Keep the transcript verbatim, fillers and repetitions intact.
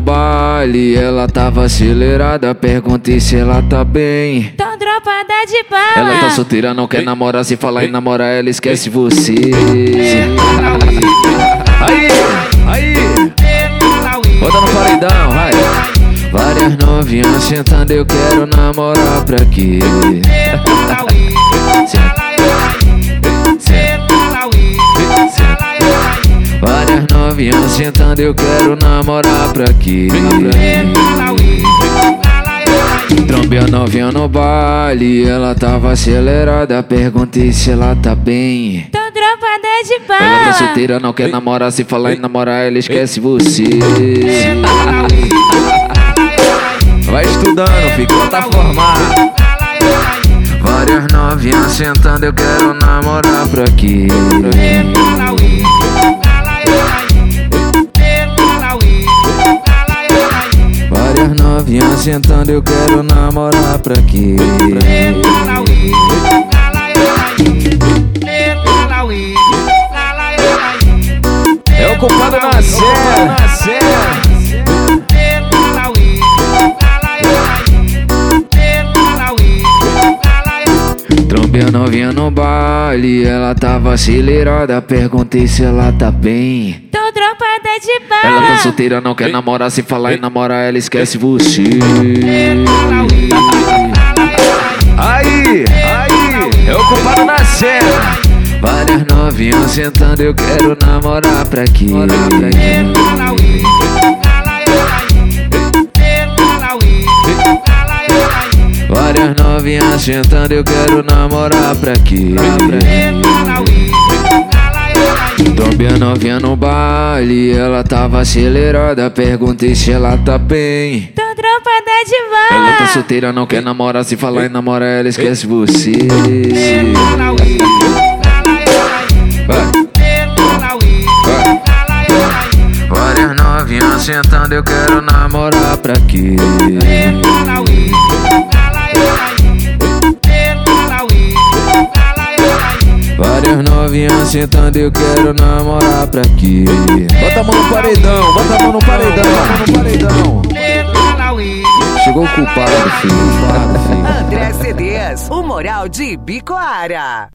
baile, ela tava acelerada. Perguntei se ela tá bem. Tô dropada de bala. Ela tá solteira, não quer namorar. Se falar em namorar, ela esquece você. Aí, aí, bota no paredão, vai. Várias novinhas sentando, eu quero namorar pra quê? Várias novinhas sentando, eu quero namorar pra quê? Trombei a novinha no baile, ela tava acelerada. Perguntei se ela tá bem. Tô dropada de bala. Ela tá solteira, não quer namorar. Se falar em namorar, ela esquece você. Vai estudando, filho, tá formado. Várias novinhas sentando, eu quero namorar pra quê? Várias novinhas sentando, eu quero namorar pra quê? É o culpado na cena. Trombei a novinha no baile, ela tava acelerada. Perguntei se ela tá bem. Tô dropada de bala. Ela tá solteira, não quer namorar. Se falar em namorar, ela esquece você. Aí, aí, é o culpado na cena. Várias novinhas sentando, eu quero namorar pra quê? Várias novinhas sentando, eu quero namorar pra quê? Trombei a novinha no baile, ela tava acelerada. Perguntei se ela tá bem. Tô dropada de bala. Ela tá solteira, não quer namorar. Se falar em namorar, ela esquece você. Vai. Vai. Várias novinhas sentando, eu quero namorar pra quê? Várias novinhas sentando, eu quero namorar pra quê? Bota a mão no paredão, bota a mão no paredão, bota no paredão. Chegou o culpado, filho. André C Ds, o Moral de Ibicoara.